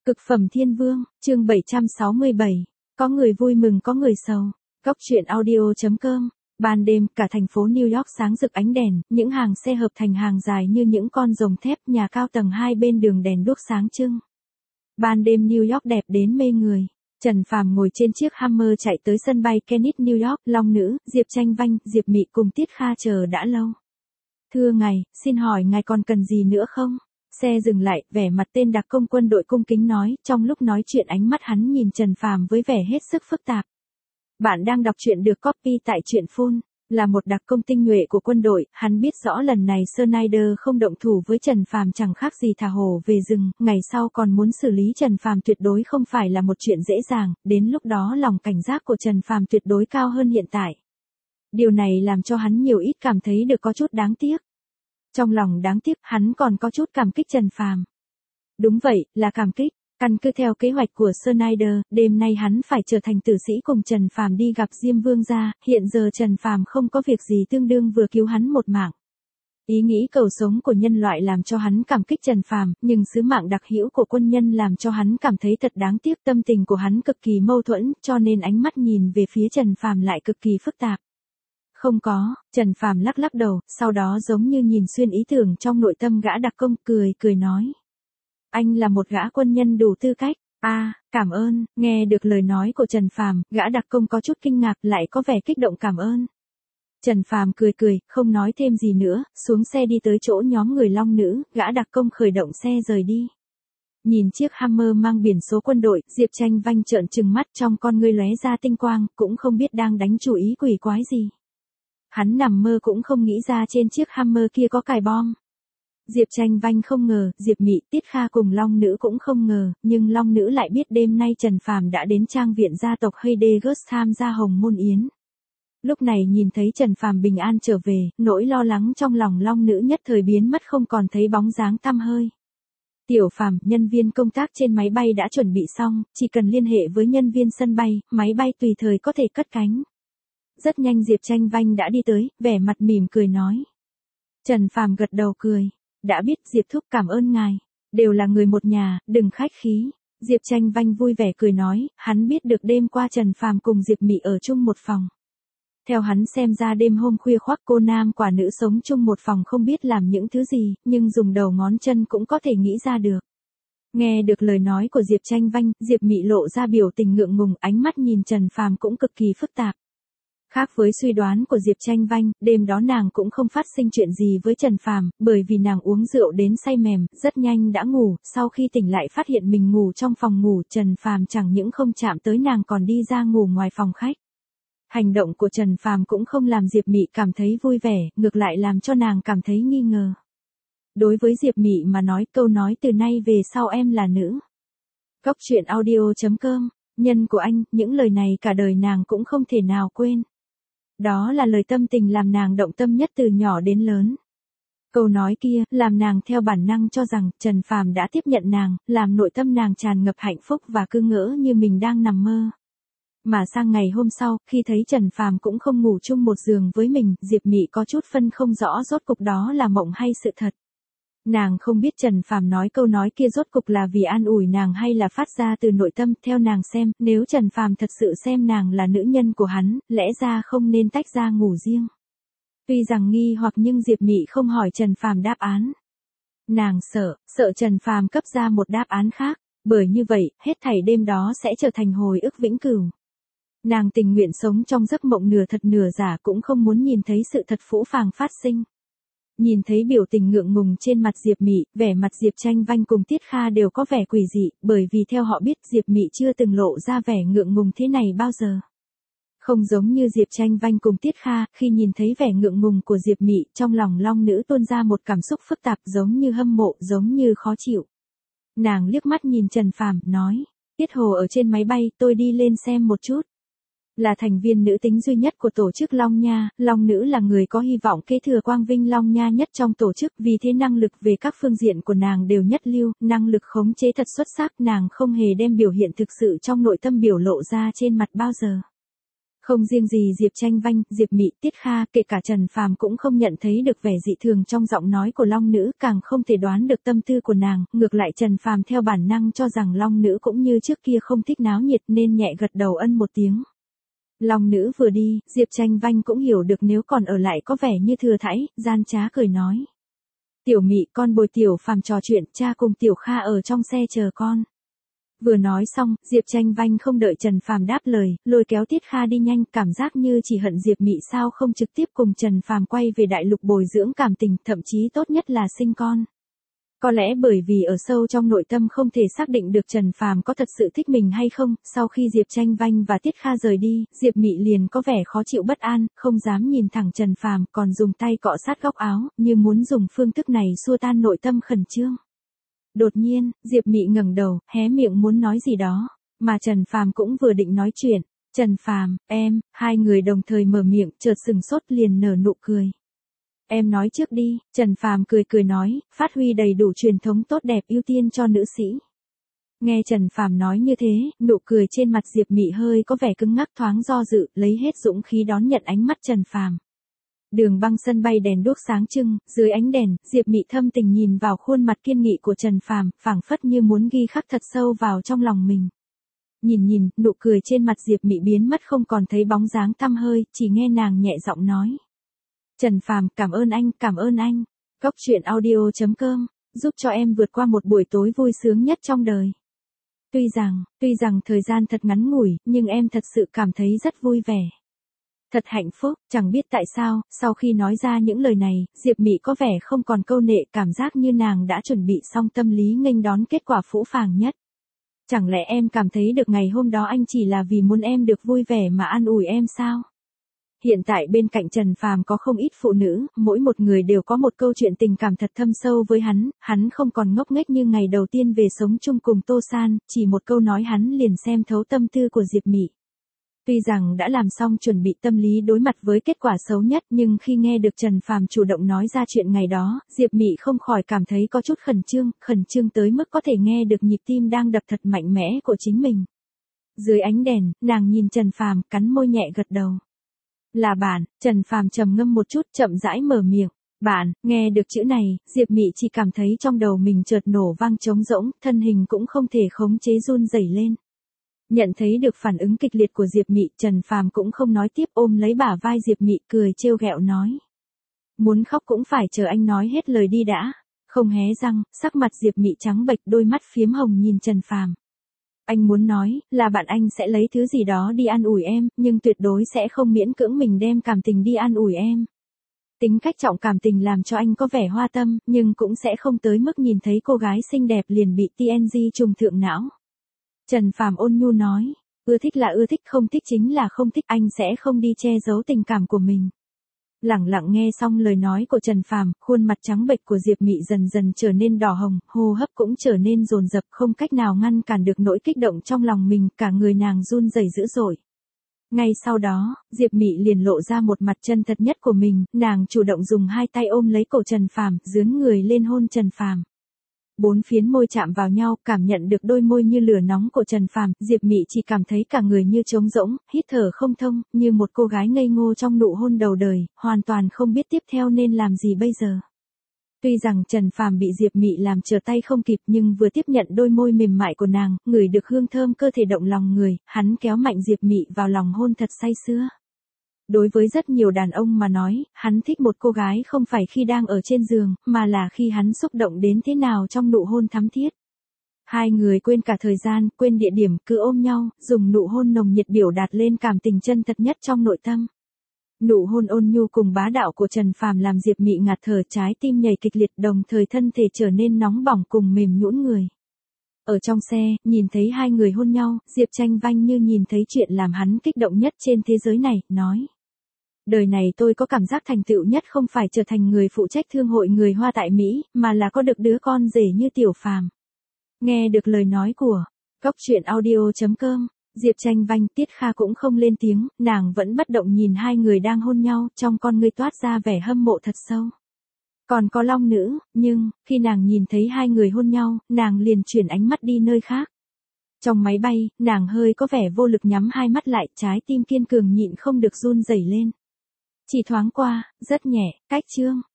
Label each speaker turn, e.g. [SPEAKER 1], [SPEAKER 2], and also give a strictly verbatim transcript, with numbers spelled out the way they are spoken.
[SPEAKER 1] Cực phẩm thiên vương, chương bảy trăm sáu mươi bảy. Có người vui mừng có người sầu. Góc truyện audio chấm com. Ban đêm, cả thành phố New York sáng rực ánh đèn, những hàng xe hợp thành hàng dài như những con rồng thép, nhà cao tầng hai bên đường đèn đuốc sáng trưng. Ban đêm New York đẹp đến mê người. Trần Phàm ngồi trên chiếc Hummer chạy tới sân bay Kennedy New York, Long Nữ, Diệp Tranh Vanh, Diệp Mị cùng Tiết Kha chờ đã lâu. Thưa ngài, xin hỏi ngài còn cần gì nữa không? Xe dừng lại, vẻ mặt tên đặc công quân đội cung kính nói, trong lúc nói chuyện ánh mắt hắn nhìn Trần Phàm với vẻ hết sức phức tạp. Bạn đang đọc truyện được copy tại truyện phone. Là một đặc công tinh nhuệ của quân đội, hắn biết rõ lần này Snyder không động thủ với Trần Phàm chẳng khác gì thả hổ về rừng, ngày sau còn muốn xử lý Trần Phàm tuyệt đối không phải là một chuyện dễ dàng, đến lúc đó lòng cảnh giác của Trần Phàm tuyệt đối cao hơn hiện tại. Điều này làm cho hắn nhiều ít cảm thấy được có chút đáng tiếc. Trong lòng đáng tiếc, hắn còn có chút cảm kích Trần Phàm. Đúng vậy, là cảm kích. Căn cứ theo kế hoạch của Snyder, đêm nay hắn phải trở thành tử sĩ cùng Trần Phàm đi gặp Diêm Vương gia, hiện giờ Trần Phàm không có việc gì tương đương vừa cứu hắn một mạng. Ý nghĩ cầu sống của nhân loại làm cho hắn cảm kích Trần Phàm, nhưng sứ mạng đặc hữu của quân nhân làm cho hắn cảm thấy thật đáng tiếc, tâm tình của hắn cực kỳ mâu thuẫn, cho nên ánh mắt nhìn về phía Trần Phàm lại cực kỳ phức tạp. Không có, Trần Phàm lắc lắc đầu, sau đó giống như nhìn xuyên ý tưởng trong nội tâm gã đặc công, cười cười nói. Anh là một gã quân nhân đủ tư cách. A, à, cảm ơn. Nghe được lời nói của Trần Phàm, gã đặc công có chút kinh ngạc, lại có vẻ kích động cảm ơn. Trần Phàm cười cười, không nói thêm gì nữa, xuống xe đi tới chỗ nhóm người Long Nữ, gã đặc công khởi động xe rời đi. Nhìn chiếc Hummer mang biển số quân đội, Diệp Tranh Vanh trợn trừng mắt, trong con ngươi lóe ra tinh quang, cũng không biết đang đánh chủ ý quỷ quái gì. Hắn nằm mơ cũng không nghĩ ra trên chiếc Hummer kia có cài bom. Diệp Tranh Vanh không ngờ, Diệp Mị, Tiết Kha cùng Long Nữ cũng không ngờ, nhưng Long Nữ lại biết đêm nay Trần Phàm đã đến trang viện gia tộc Heidegger tham gia Hồng Môn Yến. Lúc này nhìn thấy Trần Phàm bình an trở về, nỗi lo lắng trong lòng Long Nữ nhất thời biến mất, không còn thấy bóng dáng tăm hơi. Tiểu Phàm, nhân viên công tác trên máy bay đã chuẩn bị xong, chỉ cần liên hệ với nhân viên sân bay, máy bay tùy thời có thể cất cánh. Rất nhanh Diệp Tranh Vanh đã đi tới, vẻ mặt mỉm cười nói. Trần Phàm gật đầu cười. Đã biết Diệp thúc, cảm ơn ngài. Đều là người một nhà, đừng khách khí. Diệp Tranh Vanh vui vẻ cười nói, hắn biết được đêm qua Trần Phàm cùng Diệp Mị ở chung một phòng. Theo hắn xem ra đêm hôm khuya khoác cô nam quả nữ sống chung một phòng không biết làm những thứ gì, nhưng dùng đầu ngón chân cũng có thể nghĩ ra được. Nghe được lời nói của Diệp Tranh Vanh, Diệp Mị lộ ra biểu tình ngượng ngùng, ánh mắt nhìn Trần Phàm cũng cực kỳ phức tạp. Khác với suy đoán của Diệp Tranh Vanh, đêm đó nàng cũng không phát sinh chuyện gì với Trần Phàm, bởi vì nàng uống rượu đến say mềm, rất nhanh đã ngủ, sau khi tỉnh lại phát hiện mình ngủ trong phòng ngủ, Trần Phàm chẳng những không chạm tới nàng còn đi ra ngủ ngoài phòng khách. Hành động của Trần Phàm cũng không làm Diệp Mị cảm thấy vui vẻ, ngược lại làm cho nàng cảm thấy nghi ngờ. Đối với Diệp Mị mà nói, câu nói từ nay về sau em là nữ. Góc truyện audio chấm com, nhân của anh, những lời này cả đời nàng cũng không thể nào quên. Đó là lời tâm tình làm nàng động tâm nhất từ nhỏ đến lớn. Câu nói kia, làm nàng theo bản năng cho rằng, Trần Phàm đã tiếp nhận nàng, làm nội tâm nàng tràn ngập hạnh phúc và cứ ngỡ như mình đang nằm mơ. Mà sang ngày hôm sau, khi thấy Trần Phàm cũng không ngủ chung một giường với mình, Diệp Mị có chút phân không rõ rốt cục đó là mộng hay sự thật. Nàng không biết Trần Phàm nói câu nói kia rốt cục là vì an ủi nàng hay là phát ra từ nội tâm, theo nàng xem, nếu Trần Phàm thật sự xem nàng là nữ nhân của hắn, lẽ ra không nên tách ra ngủ riêng. Tuy rằng nghi hoặc nhưng Diệp Mị không hỏi Trần Phàm đáp án. Nàng sợ, sợ Trần Phàm cấp ra một đáp án khác, bởi như vậy, hết thảy đêm đó sẽ trở thành hồi ức vĩnh cửu. Nàng tình nguyện sống trong giấc mộng nửa thật nửa giả cũng không muốn nhìn thấy sự thật phũ phàng phát sinh. Nhìn thấy biểu tình ngượng ngùng trên mặt Diệp Mị, vẻ mặt Diệp Tranh Vanh cùng Tiết Kha đều có vẻ quỷ dị, bởi vì theo họ biết Diệp Mị chưa từng lộ ra vẻ ngượng ngùng thế này bao giờ. Không giống như Diệp Tranh Vanh cùng Tiết Kha, khi nhìn thấy vẻ ngượng ngùng của Diệp Mị, trong lòng Long Nữ tuôn ra một cảm xúc phức tạp, giống như hâm mộ, giống như khó chịu. Nàng liếc mắt nhìn Trần Phàm, nói, Tiết Hồ ở trên máy bay, tôi đi lên xem một chút. Là thành viên nữ tính duy nhất của tổ chức Long Nha, Long Nữ là người có hy vọng kế thừa quang vinh Long Nha nhất trong tổ chức, vì thế năng lực về các phương diện của nàng đều nhất lưu, năng lực khống chế thật xuất sắc, nàng không hề đem biểu hiện thực sự trong nội tâm biểu lộ ra trên mặt bao giờ. Không riêng gì Diệp Tranh Vanh, Diệp Mị, Tiết Kha, kể cả Trần Phàm cũng không nhận thấy được vẻ dị thường trong giọng nói của Long Nữ, càng không thể đoán được tâm tư của nàng, ngược lại Trần Phàm theo bản năng cho rằng Long Nữ cũng như trước kia không thích náo nhiệt nên nhẹ gật đầu ân một tiếng. Long Nữ vừa đi, Diệp Tranh Vanh cũng hiểu được nếu còn ở lại có vẻ như thừa thãi, gian trá cười nói. Tiểu Mị, con bồi Tiểu Phàm trò chuyện, cha cùng Tiểu Kha ở trong xe chờ con. Vừa nói xong, Diệp Tranh Vanh không đợi Trần Phàm đáp lời, lôi kéo Tiết Kha đi nhanh, cảm giác như chỉ hận Diệp Mị sao không trực tiếp cùng Trần Phàm quay về đại lục bồi dưỡng cảm tình, thậm chí tốt nhất là sinh con. Có lẽ bởi vì ở sâu trong nội tâm không thể xác định được Trần Phàm có thật sự thích mình hay không, sau khi Diệp Tranh Vanh và Tiết Kha rời đi, Diệp Mị liền có vẻ khó chịu bất an, không dám nhìn thẳng Trần Phàm, còn dùng tay cọ sát góc áo, như muốn dùng phương thức này xua tan nội tâm khẩn trương. Đột nhiên, Diệp Mị ngẩng đầu, hé miệng muốn nói gì đó, mà Trần Phàm cũng vừa định nói chuyện. Trần Phàm, em, hai người đồng thời mở miệng, chợt sừng sốt liền nở nụ cười. Em nói trước đi, Trần Phàm cười cười nói, phát huy đầy đủ truyền thống tốt đẹp ưu tiên cho nữ sĩ. Nghe Trần Phàm nói như thế, nụ cười trên mặt Diệp Mị hơi có vẻ cứng ngắc thoáng do dự, lấy hết dũng khí đón nhận ánh mắt Trần Phàm. Đường băng sân bay đèn đuốc sáng trưng, dưới ánh đèn, Diệp Mị thâm tình nhìn vào khuôn mặt kiên nghị của Trần Phàm, phảng phất như muốn ghi khắc thật sâu vào trong lòng mình. Nhìn nhìn, nụ cười trên mặt Diệp Mị biến mất không còn thấy bóng dáng tăm hơi, chỉ nghe nàng nhẹ giọng nói. Trần Phàm, cảm ơn anh, cảm ơn anh. Góc truyện audio chấm com, giúp cho em vượt qua một buổi tối vui sướng nhất trong đời. Tuy rằng, tuy rằng thời gian thật ngắn ngủi, nhưng em thật sự cảm thấy rất vui vẻ. Thật hạnh phúc, chẳng biết tại sao, sau khi nói ra những lời này, Diệp Mị có vẻ không còn câu nệ, cảm giác như nàng đã chuẩn bị xong tâm lý nghênh đón kết quả phũ phàng nhất. Chẳng lẽ em cảm thấy được ngày hôm đó anh chỉ là vì muốn em được vui vẻ mà an ủi em sao? Hiện tại bên cạnh Trần Phàm có không ít phụ nữ, mỗi một người đều có một câu chuyện tình cảm thật thâm sâu với hắn, hắn không còn ngốc nghếch như ngày đầu tiên về sống chung cùng Tô San, chỉ một câu nói hắn liền xem thấu tâm tư của Diệp Mị. Tuy rằng đã làm xong chuẩn bị tâm lý đối mặt với kết quả xấu nhất, nhưng khi nghe được Trần Phàm chủ động nói ra chuyện ngày đó, Diệp Mị không khỏi cảm thấy có chút khẩn trương, khẩn trương tới mức có thể nghe được nhịp tim đang đập thật mạnh mẽ của chính mình. Dưới ánh đèn, nàng nhìn Trần Phàm, cắn môi nhẹ gật đầu. Là bạn, Trần Phàm trầm ngâm một chút, chậm rãi mở miệng. Bạn, nghe được chữ này, Diệp Mị chỉ cảm thấy trong đầu mình chợt nổ vang trống rỗng, thân hình cũng không thể khống chế run rẩy lên. Nhận thấy được phản ứng kịch liệt của Diệp Mị, Trần Phàm cũng không nói tiếp, ôm lấy bả vai Diệp Mị cười trêu ghẹo nói. Muốn khóc cũng phải chờ anh nói hết lời đi đã. Không hé răng, sắc mặt Diệp Mị trắng bệch, đôi mắt phiếm hồng nhìn Trần Phàm. Anh muốn nói, là bạn anh sẽ lấy thứ gì đó đi an ủi em, nhưng tuyệt đối sẽ không miễn cưỡng mình đem cảm tình đi an ủi em. Tính cách trọng cảm tình làm cho anh có vẻ hoa tâm, nhưng cũng sẽ không tới mức nhìn thấy cô gái xinh đẹp liền bị tê en giê trùng thượng não. Trần Phàm ôn nhu nói, ưa thích là ưa thích, không thích chính là không thích, anh sẽ không đi che giấu tình cảm của mình. Lẳng lặng nghe xong lời nói của Trần Phàm, khuôn mặt trắng bệch của Diệp Mị dần dần trở nên đỏ hồng, hô hấp cũng trở nên dồn dập, không cách nào ngăn cản được nỗi kích động trong lòng mình, cả người nàng run rẩy dữ dội. Ngay sau đó, Diệp Mị liền lộ ra một mặt chân thật nhất của mình, nàng chủ động dùng hai tay ôm lấy cổ Trần Phàm, dướn người lên hôn Trần Phàm. Bốn phiến môi chạm vào nhau, cảm nhận được đôi môi như lửa nóng của Trần Phàm, Diệp Mị chỉ cảm thấy cả người như trống rỗng, hít thở không thông, như một cô gái ngây ngô trong nụ hôn đầu đời, hoàn toàn không biết tiếp theo nên làm gì bây giờ. Tuy rằng Trần Phàm bị Diệp Mị làm trở tay không kịp, nhưng vừa tiếp nhận đôi môi mềm mại của nàng, ngửi được hương thơm cơ thể động lòng người, hắn kéo mạnh Diệp Mị vào lòng hôn thật say sưa. Đối với rất nhiều đàn ông mà nói, hắn thích một cô gái không phải khi đang ở trên giường, mà là khi hắn xúc động đến thế nào trong nụ hôn thắm thiết. Hai người quên cả thời gian, quên địa điểm, cứ ôm nhau, dùng nụ hôn nồng nhiệt biểu đạt lên cảm tình chân thật nhất trong nội tâm. Nụ hôn ôn nhu cùng bá đạo của Trần Phàm làm Diệp Mị ngạt thở, trái tim nhảy kịch liệt, đồng thời thân thể trở nên nóng bỏng cùng mềm nhũn người. Ở trong xe, nhìn thấy hai người hôn nhau, Diệp Tranh Vanh như nhìn thấy chuyện làm hắn kích động nhất trên thế giới này, nói. Đời này tôi có cảm giác thành tựu nhất không phải trở thành người phụ trách thương hội người Hoa tại Mỹ, mà là có được đứa con rể như Tiểu Phàm. Nghe được lời nói của góc truyện audio chấm com, Diệp Tranh Vanh, Tiết Kha cũng không lên tiếng, nàng vẫn bất động nhìn hai người đang hôn nhau, trong con ngươi toát ra vẻ hâm mộ thật sâu. Còn có Long Nữ, nhưng, khi nàng nhìn thấy hai người hôn nhau, nàng liền chuyển ánh mắt đi nơi khác. Trong máy bay, nàng hơi có vẻ vô lực nhắm hai mắt lại, trái tim kiên cường nhịn không được run rẩy lên. Chỉ thoáng qua, rất nhẹ, cách Trương